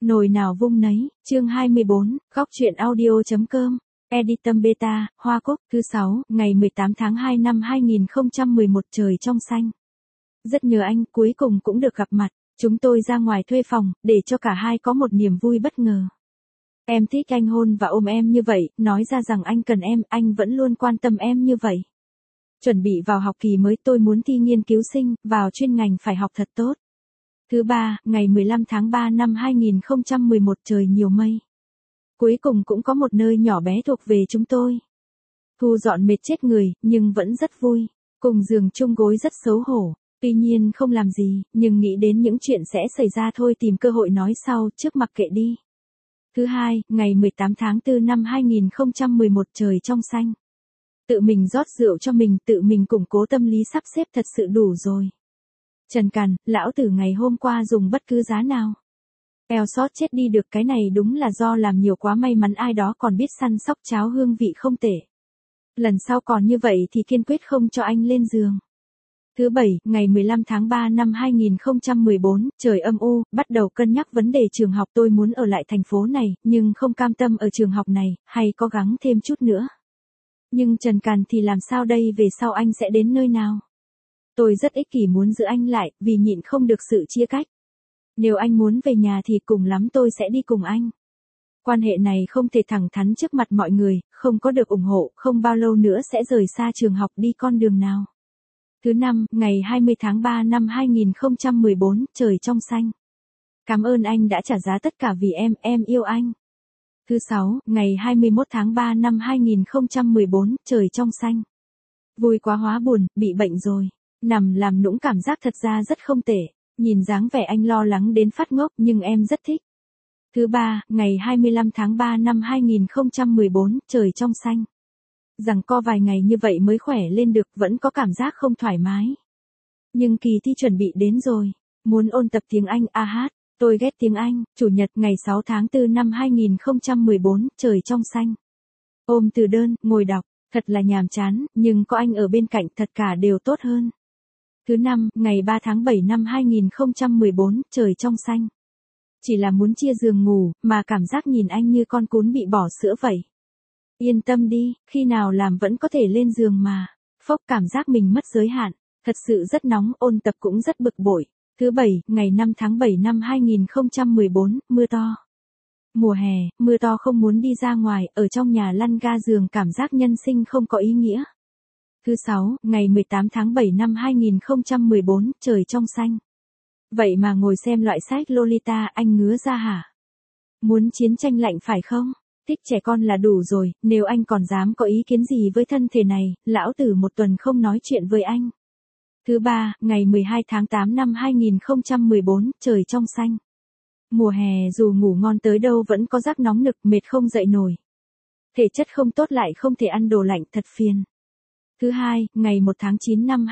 Nồi nào vung nấy, chương 24, góc truyện audio.com, Editum Beta, Hoa Cúc, thứ 6, ngày 18 tháng 2 năm 2011 trời trong xanh. Rất nhớ anh, cuối cùng cũng được gặp mặt, chúng tôi ra ngoài thuê phòng, để cho cả hai có một niềm vui bất ngờ. Em thích anh hôn và ôm em như vậy, nói ra rằng anh cần em, anh vẫn luôn quan tâm em như vậy. Chuẩn bị vào học kỳ mới tôi muốn thi nghiên cứu sinh, vào chuyên ngành phải học thật tốt. Thứ ba, ngày 15 tháng 3 năm 2011 trời nhiều mây. Cuối cùng cũng có một nơi nhỏ bé thuộc về chúng tôi. Thu dọn mệt chết người, nhưng vẫn rất vui. Cùng giường chung gối rất xấu hổ. Tuy nhiên không làm gì, nhưng nghĩ đến những chuyện sẽ xảy ra thôi tìm cơ hội nói sau, trước mặc kệ đi. Thứ hai, ngày 18 tháng 4 năm 2011 trời trong xanh. Tự mình rót rượu cho mình, tự mình củng cố tâm lý sắp xếp thật sự đủ rồi. Trần Càn, lão tử ngày hôm qua dùng bất cứ giá nào. Eo sót chết đi được, cái này đúng là do làm nhiều quá, may mắn ai đó còn biết săn sóc cháo hương vị không tệ. Lần sau còn như vậy thì kiên quyết không cho anh lên giường. Thứ bảy, ngày 15 tháng 3 năm 2014, trời âm u, bắt đầu cân nhắc vấn đề trường học, tôi muốn ở lại thành phố này, nhưng không cam tâm ở trường học này, hay cố gắng thêm chút nữa. Nhưng Trần Càn thì làm sao đây, về sau anh sẽ đến nơi nào? Tôi rất ích kỷ muốn giữ anh lại, vì nhịn không được sự chia cách. Nếu anh muốn về nhà thì cùng lắm tôi sẽ đi cùng anh. Quan hệ này không thể thẳng thắn trước mặt mọi người, không có được ủng hộ, không bao lâu nữa sẽ rời xa trường học đi con đường nào. Thứ năm, ngày 20 tháng 3 năm 2014, trời trong xanh. Cảm ơn anh đã trả giá tất cả vì em yêu anh. Thứ sáu, ngày 21 tháng 3 năm 2014, trời trong xanh. Vui quá hóa buồn, bị bệnh rồi. Nằm làm nũng cảm giác thật ra rất không tệ. Nhìn dáng vẻ anh lo lắng đến phát ngốc nhưng em rất thích. Thứ ba, ngày 25 tháng 3 năm 2014, trời trong xanh. Rằng co vài ngày như vậy mới khỏe lên được, vẫn có cảm giác không thoải mái. Nhưng kỳ thi chuẩn bị đến rồi. Muốn ôn tập tiếng Anh, hát. Tôi ghét tiếng Anh. Chủ nhật ngày 6 tháng 4 năm 2014, trời trong xanh. Ôm từ đơn, ngồi đọc, thật là nhàm chán, nhưng có anh ở bên cạnh thật cả đều tốt hơn. Thứ năm, ngày 3 tháng 7 năm 2014, trời trong xanh. Chỉ là muốn chia giường ngủ, mà cảm giác nhìn anh như con cún bị bỏ sữa vậy. Yên tâm đi, khi nào làm vẫn có thể lên giường mà. Phốc, cảm giác mình mất giới hạn. Thật sự rất nóng, ôn tập cũng rất bực bội. Thứ bảy, ngày 5 tháng 7 năm 2014, mưa to. Mùa hè, mưa to không muốn đi ra ngoài, ở trong nhà lăn ga giường, cảm giác nhân sinh không có ý nghĩa. Thứ sáu, ngày 18 tháng 7 năm 2014, trời trong xanh. Vậy mà ngồi xem loại sách Lolita, anh ngứa ra hả? Muốn chiến tranh lạnh phải không? Thích trẻ con là đủ rồi, nếu anh còn dám có ý kiến gì với thân thể này, lão tử một tuần không nói chuyện với anh. Thứ ba, ngày 12 tháng 8 năm 2014, trời trong xanh. Mùa hè dù ngủ ngon tới đâu vẫn có giác nóng nực, mệt không dậy nổi. Thể chất không tốt lại không thể ăn đồ lạnh, thật phiền. Thứ hai, ngày 1 tháng 9 năm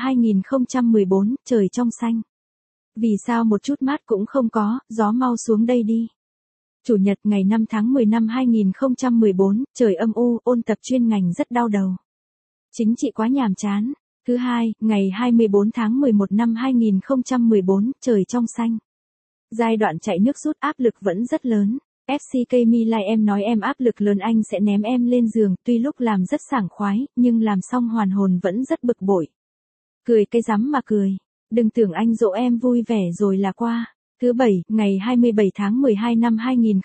2014, trời trong xanh. Vì sao một chút mát cũng không có, gió mau xuống đây đi. Chủ nhật ngày 5 tháng 10 năm 2014, trời âm u, ôn tập chuyên ngành rất đau đầu. Chính trị quá nhàm chán. Thứ hai, ngày 24 tháng 11 năm 2014, trời trong xanh. Giai đoạn chạy nước rút, áp lực vẫn rất lớn. FCK Milai em nói em áp lực lớn, anh sẽ ném em lên giường, tuy lúc làm rất sảng khoái, nhưng làm xong hoàn hồn vẫn rất bực bội. Cười cái rắm mà cười. Đừng tưởng anh dỗ em vui vẻ rồi là qua. Thứ bảy, ngày 27 tháng 12 năm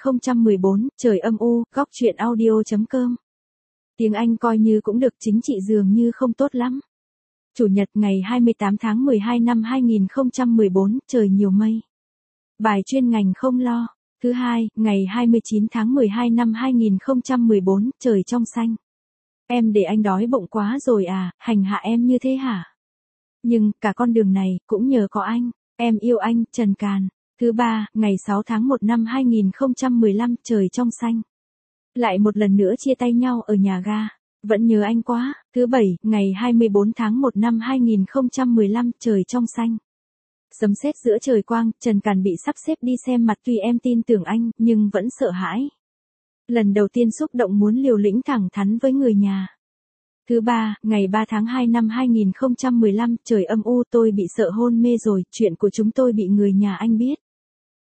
2014, trời âm u, góc truyện audio.com. Tiếng Anh coi như cũng được, chính trị dường như không tốt lắm. Chủ nhật ngày 28 tháng 12 năm 2014, trời nhiều mây. Bài chuyên ngành không lo. Thứ hai, ngày 29 tháng 12 năm 2014, trời trong xanh. Em để anh đói bụng quá rồi à, hành hạ em như thế hả? Nhưng, cả con đường này, cũng nhờ có anh. Em yêu anh, Trần Càn. Thứ ba, ngày 6 tháng 1 năm 2015, trời trong xanh. Lại một lần nữa chia tay nhau ở nhà ga. Vẫn nhớ anh quá. Thứ bảy, ngày 24 tháng 1 năm 2015, trời trong xanh. Sấm sét giữa trời quang, Trần Càn bị sắp xếp đi xem mặt, tuy em tin tưởng anh, nhưng vẫn sợ hãi. Lần đầu tiên xúc động muốn liều lĩnh thẳng thắn với người nhà. Thứ ba, ngày 3 tháng 2 năm 2015, trời âm u, tôi bị sợ hôn mê rồi, chuyện của chúng tôi bị người nhà anh biết.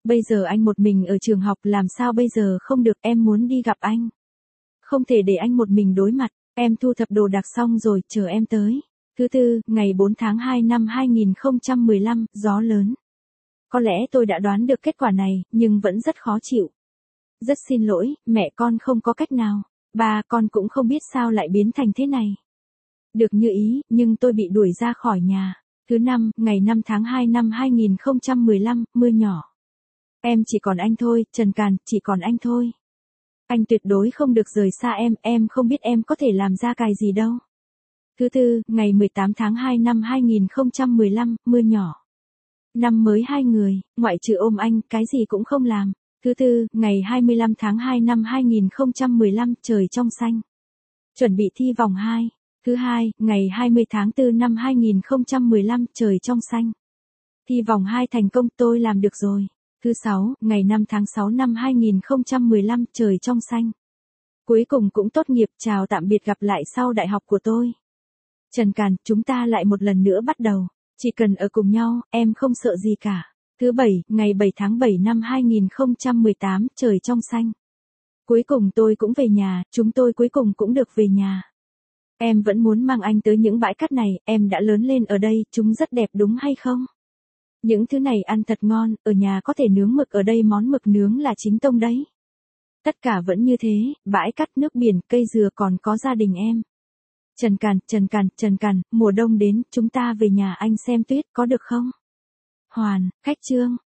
Bây giờ anh một mình ở trường học làm sao bây giờ không được, em muốn đi gặp anh. Không thể để anh một mình đối mặt, em thu thập đồ đạc xong rồi, chờ em tới. Thứ tư, ngày 4 tháng 2 năm 2015, gió lớn. Có lẽ tôi đã đoán được kết quả này, nhưng vẫn rất khó chịu. Rất xin lỗi, mẹ con không có cách nào. Ba con cũng không biết sao lại biến thành thế này. Được như ý, nhưng tôi bị đuổi ra khỏi nhà. Thứ năm, ngày 5 tháng 2 năm 2015, mưa nhỏ. Em chỉ còn anh thôi, Trần Càn, chỉ còn anh thôi. Anh tuyệt đối không được rời xa em không biết em có thể làm ra cài gì đâu. Thứ tư, ngày 18 tháng 2 năm 2015, mưa nhỏ. Năm mới hai người, ngoại trừ ôm anh, cái gì cũng không làm. Thứ tư, ngày 25 tháng 2 năm 2015, trời trong xanh. Chuẩn bị thi vòng 2. Thứ hai, ngày 20 tháng 4 năm 2015, trời trong xanh. Thi vòng 2 thành công, tôi làm được rồi. Thứ sáu, ngày 5 tháng 6 năm 2015, trời trong xanh. Cuối cùng cũng tốt nghiệp, chào tạm biệt, gặp lại sau đại học của tôi. Trần Càn, chúng ta lại một lần nữa bắt đầu. Chỉ cần ở cùng nhau, em không sợ gì cả. Thứ bảy, ngày 7 tháng 7 năm 2018, trời trong xanh. Cuối cùng tôi cũng về nhà, chúng tôi cuối cùng cũng được về nhà. Em vẫn muốn mang anh tới những bãi cát này, em đã lớn lên ở đây, chúng rất đẹp đúng hay không? Những thứ này ăn thật ngon, ở nhà có thể nướng mực, ở đây món mực nướng là chính tông đấy. Tất cả vẫn như thế, bãi cát, nước biển, cây dừa, còn có gia đình em. Trần Càn, mùa đông đến, chúng ta về nhà anh xem tuyết, có được không? Hoàn, khách Trương.